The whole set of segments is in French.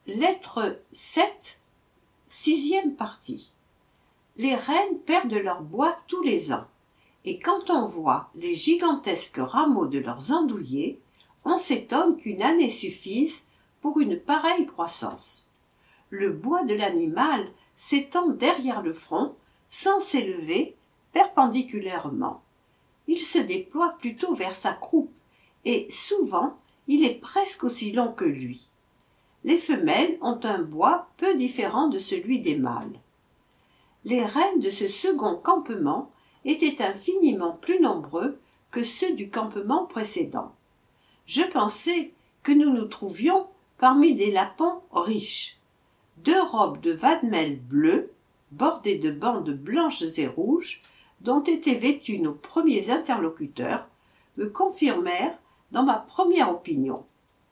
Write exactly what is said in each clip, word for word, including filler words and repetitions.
Lettre sept, sixième partie. Les rennes perdent leur bois tous les ans, et quand on voit les gigantesques rameaux de leurs andouillers, on s'étonne qu'une année suffise pour une pareille croissance. Le bois de l'animal s'étend derrière le front, sans s'élever perpendiculairement. Il se déploie plutôt vers sa croupe, et souvent il est presque aussi long que lui. Les femelles ont un bois peu différent de celui des mâles. Les rennes de ce second campement étaient infiniment plus nombreux que ceux du campement précédent. Je pensais que nous nous trouvions parmi des lapons riches. Deux robes de vadmel bleues, bordées de bandes blanches et rouges, dont étaient vêtus nos premiers interlocuteurs, me confirmèrent dans ma première opinion.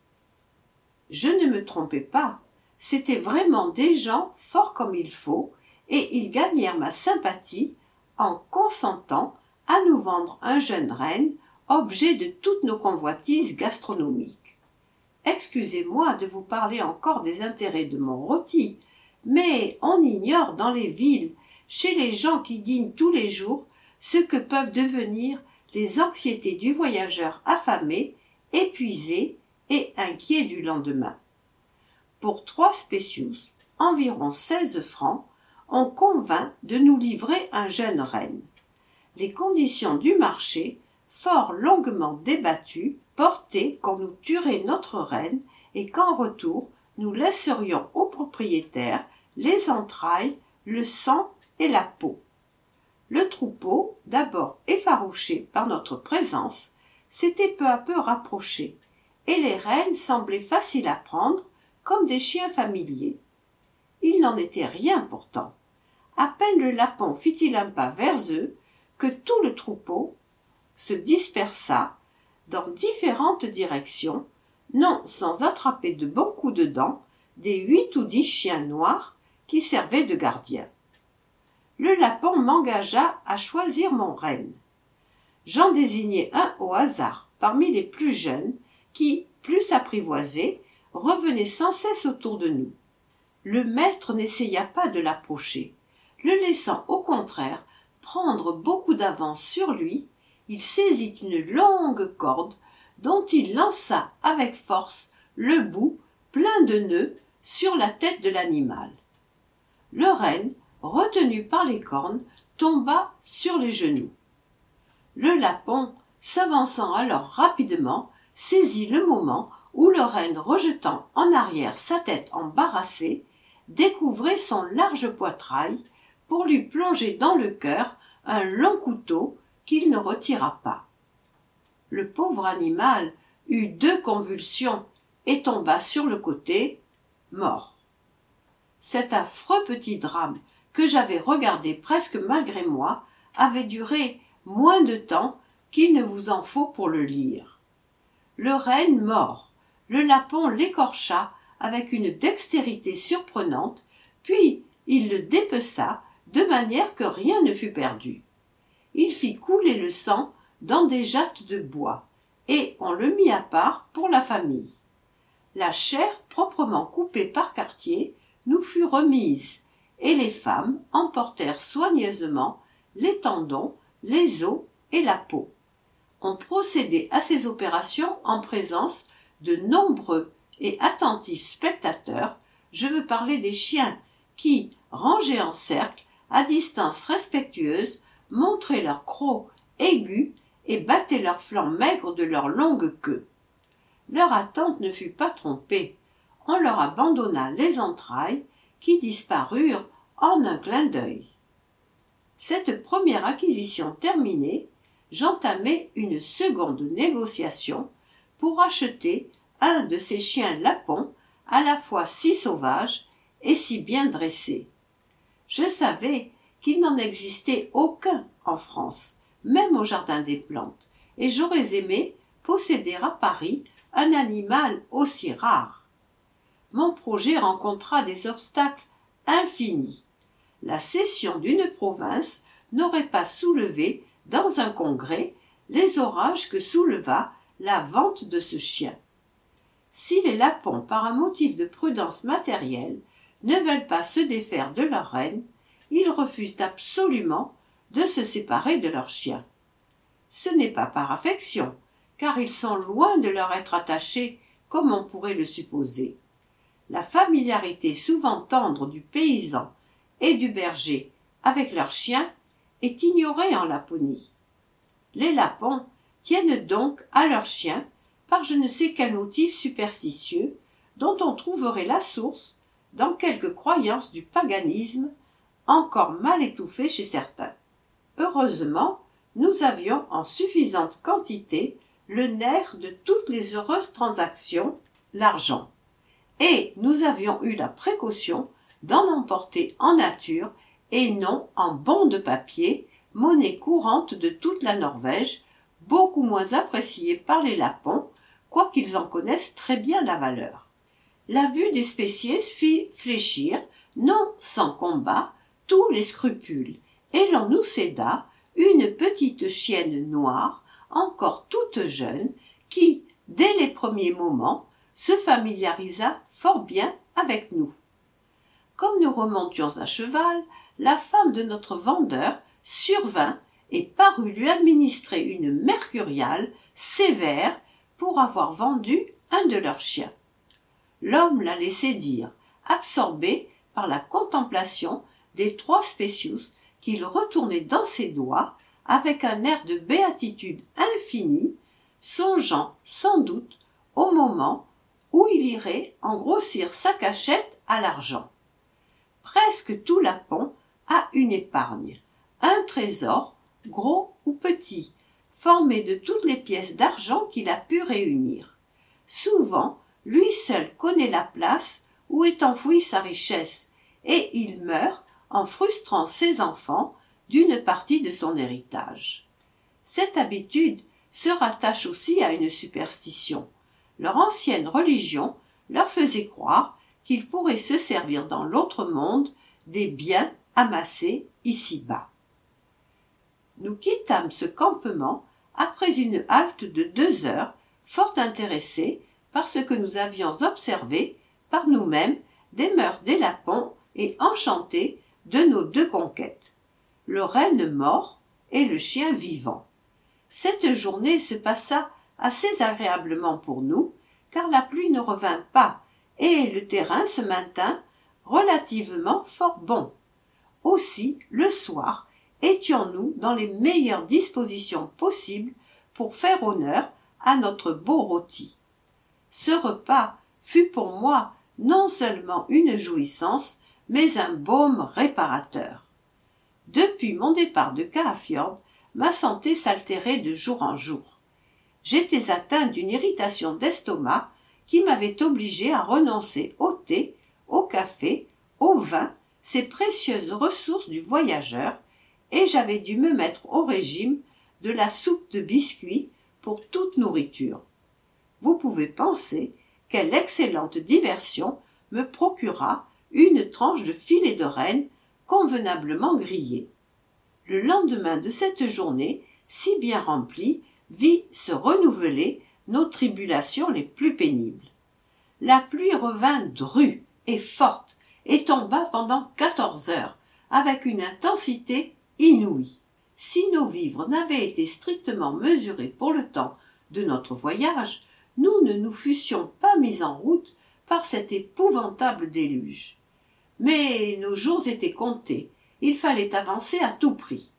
Je ne me trompais pas, c'étaient vraiment des gens forts comme il faut, et ils gagnèrent ma sympathie en consentant à nous vendre un jeune renne, objet de toutes nos convoitises gastronomiques. Excusez-moi de vous parler encore des intérêts de mon rôti, mais on ignore dans les villes, chez les gens qui dînent tous les jours, ce que peuvent devenir les anxiétés du voyageur affamé, épuisé et inquiet du lendemain. Pour trois spécius, environ seize francs, on convint de nous livrer un jeune renne. Les conditions du marché, fort longuement débattues, portaient qu'on nous tuerait notre renne et qu'en retour nous laisserions au propriétaire les entrailles, le sang et la peau. Le troupeau, d'abord effarouché par notre présence, s'était peu à peu rapproché, et les rennes semblaient faciles à prendre comme des chiens familiers. Il n'en était rien pourtant. À peine le lapon fit-il un pas vers eux que tout le troupeau se dispersa dans différentes directions, non sans attraper de bons coups de dents des huit ou dix chiens noirs qui servaient de gardiens. Le lapon m'engagea à choisir mon renne. J'en désignai un au hasard parmi les plus jeunes qui, plus apprivoisés, revenaient sans cesse autour de nous. Le maître n'essaya pas de l'approcher. Le laissant au contraire prendre beaucoup d'avance sur lui, il saisit une longue corde dont il lança avec force le bout plein de nœuds sur la tête de l'animal. Le renne, retenu par les cornes, tomba sur les genoux. Le lapon, s'avançant alors rapidement, saisit le moment où le renne, rejetant en arrière sa tête embarrassée, découvrait son large poitrail pour lui plonger dans le cœur un long couteau qu'il ne retira pas. Le pauvre animal eut deux convulsions et tomba sur le côté, mort. Cet affreux petit drame, que j'avais regardé presque malgré moi, avait duré moins de temps qu'il ne vous en faut pour le lire. Le renne mort, le lapon l'écorcha avec une dextérité surprenante, puis il le dépeça de manière que rien ne fut perdu. Il fit couler le sang dans des jattes de bois, et on le mit à part pour la famille. La chair proprement coupée par quartier nous fut remise, et les femmes emportèrent soigneusement les tendons, les os et la peau. On procédait à ces opérations en présence de nombreux et attentifs spectateurs, je veux parler des chiens qui, rangés en cercle, à distance respectueuse, montraient leurs crocs aigus et battaient leurs flancs maigres de leur longue queue. Leur attente ne fut pas trompée. On leur abandonna les entrailles qui disparurent en un clin d'œil. Cette première acquisition terminée, j'entamai une seconde négociation pour acheter un de ces chiens lapons à la fois si sauvages et si bien dressés. Je savais qu'il n'en existait aucun en France, même au Jardin des Plantes, et j'aurais aimé posséder à Paris un animal aussi rare. Mon projet rencontra des obstacles infinis. La cession d'une province n'aurait pas soulevé dans un congrès les orages que souleva la vente de ce chien. Si les lapons, par un motif de prudence matérielle, ne veulent pas se défaire de leur reine, ils refusent absolument de se séparer de leurs chiens. Ce n'est pas par affection, car ils sont loin de leur être attachés, comme on pourrait le supposer. La familiarité souvent tendre du paysan et du berger avec leurs chiens est ignorée en Laponie. Les Lapons tiennent donc à leurs chiens par je ne sais quel motif superstitieux dont on trouverait la source dans quelques croyances du paganisme encore mal étouffées chez certains. Heureusement, nous avions en suffisante quantité le nerf de toutes les heureuses transactions, l'argent, et nous avions eu la précaution d'en emporter en nature et non en bons de papier, monnaie courante de toute la Norvège, beaucoup moins appréciée par les Lapons, quoiqu'ils en connaissent très bien la valeur. La vue des spéciers fit fléchir, non sans combat, tous les scrupules, et l'on nous céda une petite chienne noire, encore toute jeune, qui, dès les premiers moments, se familiarisa fort bien avec nous. Comme nous remontions à cheval, la femme de notre vendeur survint et parut lui administrer une mercuriale sévère pour avoir vendu un de leurs chiens. L'homme la laissait dire, absorbé par la contemplation des trois spécius qu'il retournait dans ses doigts avec un air de béatitude infinie, songeant sans doute au moment où il irait en grossir sa cachette à l'argent. Presque tout Lapon a une épargne, un trésor, gros ou petit, formé de toutes les pièces d'argent qu'il a pu réunir. Souvent, lui seul connaît la place où est enfouie sa richesse, et il meurt en frustrant ses enfants d'une partie de son héritage. Cette habitude se rattache aussi à une superstition. Leur ancienne religion leur faisait croire qu'ils pourraient se servir dans l'autre monde des biens amassés ici-bas. Nous quittâmes ce campement après une halte de deux heures, fort intéressés par ce que nous avions observé par nous-mêmes des mœurs des Lapons et enchantés de nos deux conquêtes, le renne mort et le chien vivant. Cette journée se passa assez agréablement pour nous, car la pluie ne revint pas et le terrain se maintint relativement fort bon. Aussi, le soir, étions-nous dans les meilleures dispositions possibles pour faire honneur à notre beau rôti. Ce repas fut pour moi non seulement une jouissance, mais un baume réparateur. Depuis mon départ de Kafjord, ma santé s'altérait de jour en jour. J'étais atteint d'une irritation d'estomac qui m'avait obligé à renoncer au thé, au café, au vin, ces précieuses ressources du voyageur, et j'avais dû me mettre au régime de la soupe de biscuits pour toute nourriture. Vous pouvez penser quelle excellente diversion me procura une tranche de filet de renne convenablement grillée. Le lendemain de cette journée, si bien remplie, vit se renouveler nos tribulations les plus pénibles. La pluie revint drue et forte et tomba pendant quatorze heures, avec une intensité inouïe. Si nos vivres n'avaient été strictement mesurés pour le temps de notre voyage, nous ne nous fussions pas mis en route par cet épouvantable déluge. Mais nos jours étaient comptés, il fallait avancer à tout prix.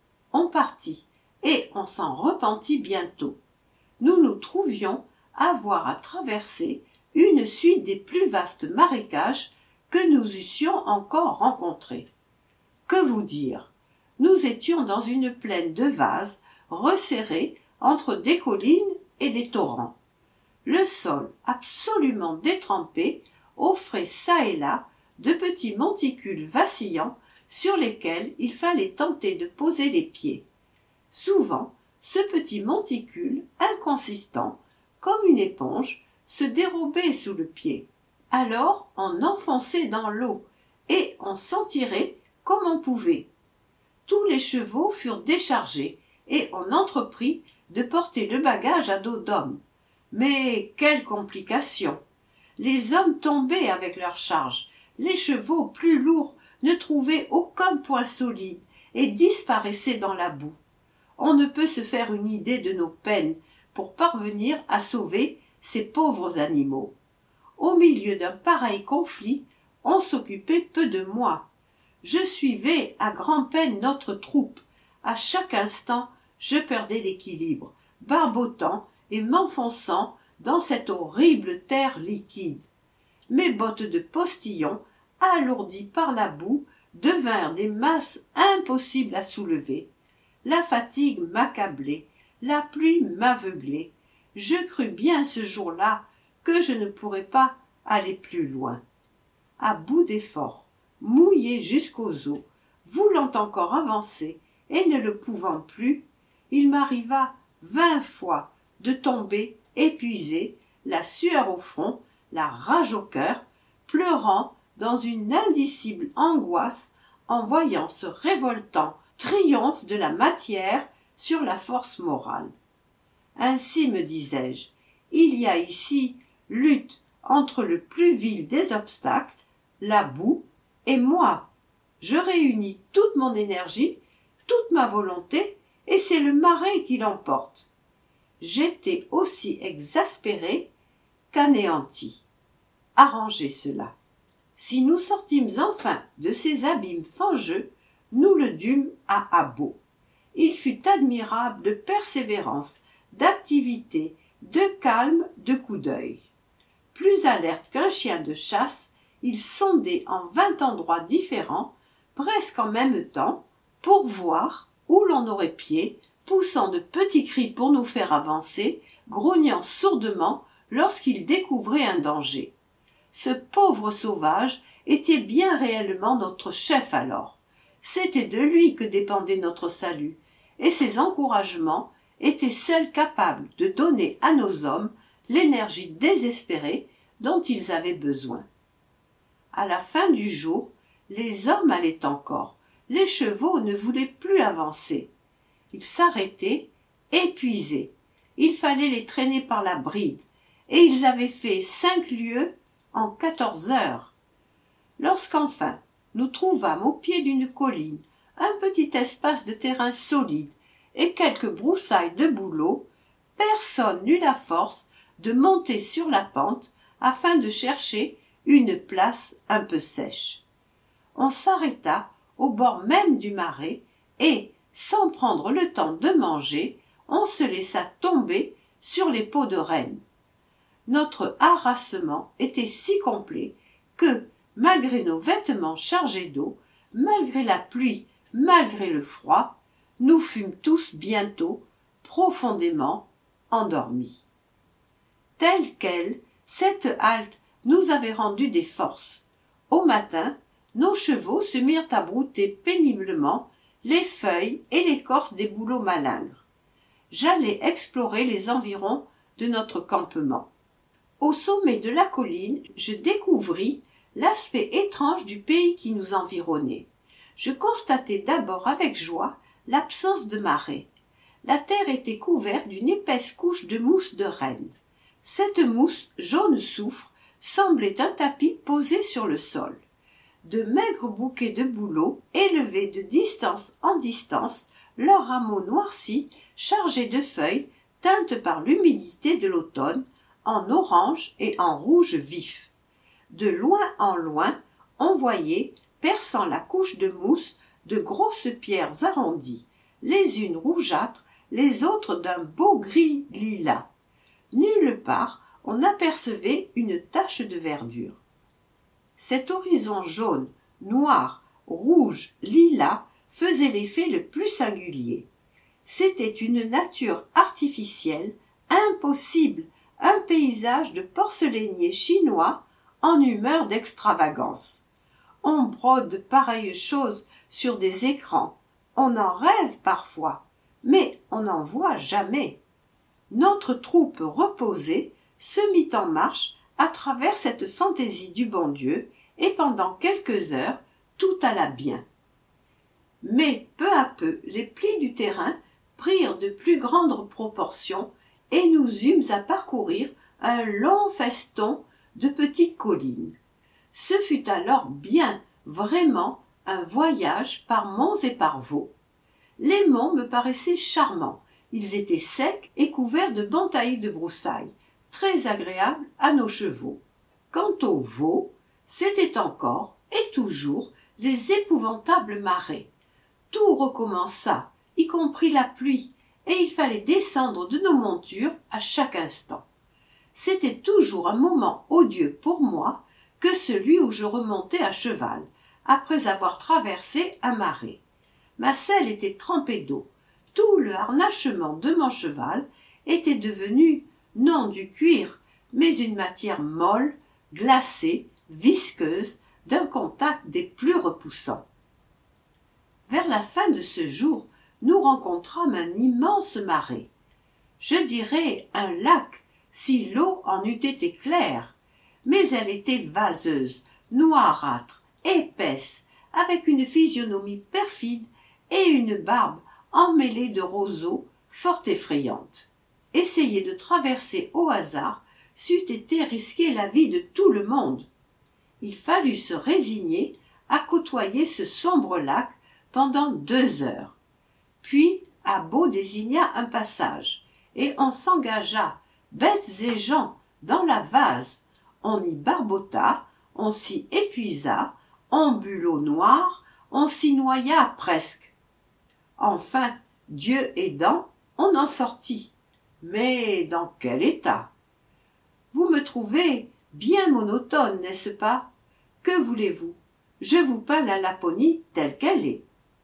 On partit, et on s'en repentit bientôt. Nous nous trouvions avoir à traverser une suite des plus vastes marécages que nous eussions encore rencontrés. Que vous dire? Nous étions dans une plaine de vases resserrée entre des collines et des torrents. Le sol, absolument détrempé, offrait çà et là de petits monticules vacillants sur lesquels il fallait tenter de poser les pieds. Souvent, ce petit monticule, inconsistant, comme une éponge, se dérobait sous le pied. Alors on enfonçait dans l'eau, et on s'en tirait comme on pouvait. Tous les chevaux furent déchargés, et on entreprit de porter le bagage à dos d'homme. Mais quelle complication! Les hommes tombaient avec leurs charges, les chevaux plus lourds ne trouvaient aucun point solide et disparaissaient dans la boue. On ne peut se faire une idée de nos peines pour parvenir à sauver ces pauvres animaux. Au milieu d'un pareil conflit, on s'occupait peu de moi. Je suivais à grand-peine notre troupe. À chaque instant, je perdais l'équilibre, barbotant et m'enfonçant dans cette horrible terre liquide. Mes bottes de postillon, alourdies par la boue, devinrent des masses impossibles à soulever. La fatigue m'accablait, la pluie m'aveuglait. Je crus bien ce jour-là que je ne pourrais pas aller plus loin. À bout d'efforts, mouillé jusqu'aux os, voulant encore avancer et ne le pouvant plus, il m'arriva vingt fois de tomber épuisé, la sueur au front, la rage au cœur, pleurant dans une indicible angoisse en voyant ce révoltant triomphe de la matière sur la force morale. Ainsi, me disais-je, il y a ici lutte entre le plus vil des obstacles, la boue, et moi. Je réunis toute mon énergie, toute ma volonté, et c'est le marais qui l'emporte. J'étais aussi exaspéré qu'anéanti. Arrangez cela. Si nous sortîmes enfin de ces abîmes fangeux, nous le dûmes à Abo. Il fut admirable de persévérance, d'activité, de calme, de coup d'œil. Plus alerte qu'un chien de chasse, il sondait en vingt endroits différents, presque en même temps, pour voir où l'on aurait pied, poussant de petits cris pour nous faire avancer, grognant sourdement lorsqu'il découvrait un danger. Ce pauvre sauvage était bien réellement notre chef alors. C'était de lui que dépendait notre salut, et ses encouragements étaient seuls capables de donner à nos hommes l'énergie désespérée dont ils avaient besoin. À la fin du jour, les hommes allaient encore, les chevaux ne voulaient plus avancer. Ils s'arrêtaient, épuisés. Il fallait les traîner par la bride, et ils avaient fait cinq lieues en quatorze heures. Lorsqu'enfin nous trouvâmes au pied d'une colline un petit espace de terrain solide et quelques broussailles de bouleaux, personne n'eut la force de monter sur la pente afin de chercher une place un peu sèche. On s'arrêta au bord même du marais et, sans prendre le temps de manger, on se laissa tomber sur les peaux de renne. Notre harassement était si complet que, malgré nos vêtements chargés d'eau, malgré la pluie, malgré le froid, nous fûmes tous bientôt profondément endormis. Telle quelle, cette halte nous avait rendu des forces. Au matin, nos chevaux se mirent à brouter péniblement les feuilles et l'écorce des bouleaux malingres. J'allais explorer les environs de notre campement. Au sommet de la colline, je découvris l'aspect étrange du pays qui nous environnait. Je constatai d'abord avec joie l'absence de marais. La terre était couverte d'une épaisse couche de mousse de renne. Cette mousse jaune soufre semblait un tapis posé sur le sol. De maigres bouquets de bouleaux, élevés de distance en distance, leurs rameaux noircis, chargés de feuilles, teintes par l'humidité de l'automne, en orange et en rouge vif. De loin en loin, on voyait, perçant la couche de mousse, de grosses pierres arrondies, les unes rougeâtres, les autres d'un beau gris lilas. Nulle part on apercevait une tache de verdure. Cet horizon jaune, noir, rouge, lilas faisait l'effet le plus singulier. C'était une nature artificielle, impossible, un paysage de porcelainier chinois en humeur d'extravagance. On brode pareille chose sur des écrans, on en rêve parfois, mais on n'en voit jamais. Notre troupe reposée se mit en marche à travers cette fantaisie du bon Dieu, et pendant quelques heures tout alla bien. Mais peu à peu les plis du terrain prirent de plus grandes proportions, et nous eûmes à parcourir un long feston de petites collines. Ce fut alors bien, vraiment, un voyage par monts et par vaux. Les monts me paraissaient charmants, ils étaient secs et couverts de bons taillis de broussailles, très agréables à nos chevaux. Quant aux vaux, c'étaient encore, et toujours, les épouvantables marais. Tout recommença, y compris la pluie, et il fallait descendre de nos montures à chaque instant. C'était toujours un moment odieux pour moi que celui où je remontais à cheval, après avoir traversé un marais. Ma selle était trempée d'eau. Tout le harnachement de mon cheval était devenu, non du cuir, mais une matière molle, glacée, visqueuse, d'un contact des plus repoussants. Vers la fin de ce jour, nous rencontrâmes un immense marais. Je dirais un lac, si l'eau en eût été claire, mais elle était vaseuse, noirâtre, épaisse, avec une physionomie perfide et une barbe emmêlée de roseaux fort effrayante. Essayer de traverser au hasard c'eût été risquer la vie de tout le monde. Il fallut se résigner à côtoyer ce sombre lac pendant deux heures. Puis Abbo désigna un passage, et on s'engagea, bêtes et gens, dans la vase. On y barbota, on s'y épuisa, on but l'eau noire, on s'y noya presque. Enfin, Dieu aidant, on en sortit. Mais dans quel état? Vous me trouvez bien monotone, n'est-ce pas? Que voulez-vous? Je vous peins la Laponie telle qu'elle est.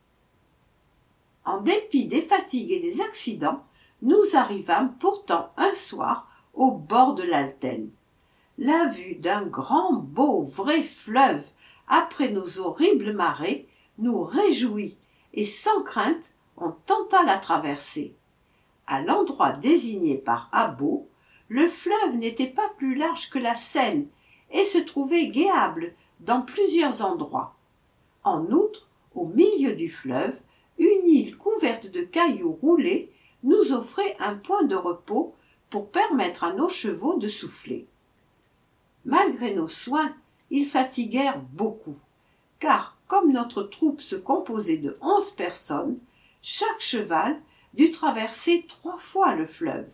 En dépit des fatigues et des accidents, nous arrivâmes pourtant un soir au bord de l'Altène. La vue d'un grand, beau, vrai fleuve après nos horribles marées nous réjouit et sans crainte on tenta la traversée. À l'endroit désigné par Abbo, le fleuve n'était pas plus large que la Seine et se trouvait guéable dans plusieurs endroits. En outre, au milieu du fleuve, une île couverte de cailloux roulés nous offrait un point de repos pour permettre à nos chevaux de souffler. Malgré nos soins, ils fatiguèrent beaucoup, car comme notre troupe se composait de onze personnes, chaque cheval dut traverser trois fois le fleuve.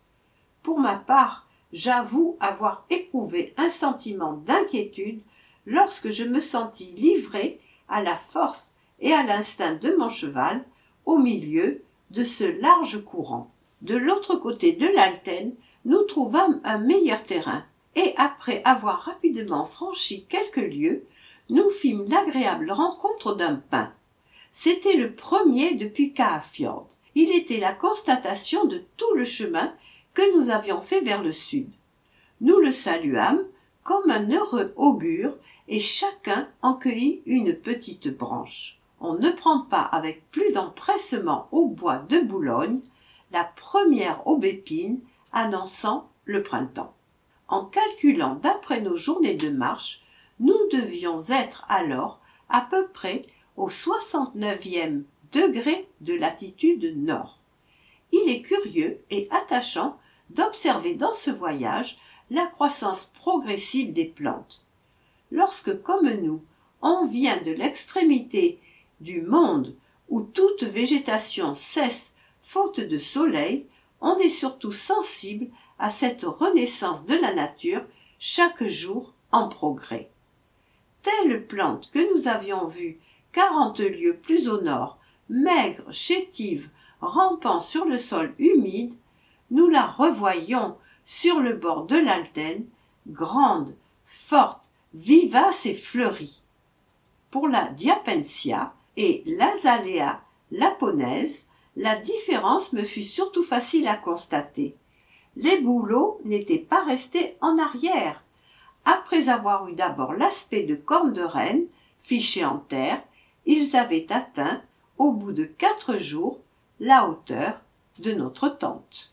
Pour ma part, j'avoue avoir éprouvé un sentiment d'inquiétude lorsque je me sentis livré à la force et à l'instinct de mon cheval au milieu de ce large courant. De l'autre côté de l'Altène, nous trouvâmes un meilleur terrain, et après avoir rapidement franchi quelques lieues, nous fîmes l'agréable rencontre d'un pin. C'était le premier depuis Caafjord. Il était la constatation de tout le chemin que nous avions fait vers le sud. Nous le saluâmes comme un heureux augure, et chacun en cueillit une petite branche. On ne prend pas avec plus d'empressement au bois de Boulogne la première aubépine annonçant le printemps. En calculant d'après nos journées de marche, nous devions être alors à peu près au soixante-neuvième degré de latitude nord. Il est curieux et attachant d'observer dans ce voyage la croissance progressive des plantes. Lorsque, comme nous, on vient de l'extrémité du monde où toute végétation cesse faute de soleil, on est surtout sensible à cette renaissance de la nature chaque jour en progrès. Telle plante que nous avions vue quarante lieues plus au nord, maigre, chétive, rampant sur le sol humide, nous la revoyons sur le bord de l'Altène, grande, forte, vivace et fleurie. Pour la Diapensia et l'Azalea laponaise, la différence me fut surtout facile à constater. Les bouleaux n'étaient pas restés en arrière. Après avoir eu d'abord l'aspect de cornes de reine, fichées en terre, ils avaient atteint, au bout de quatre jours, la hauteur de notre tente.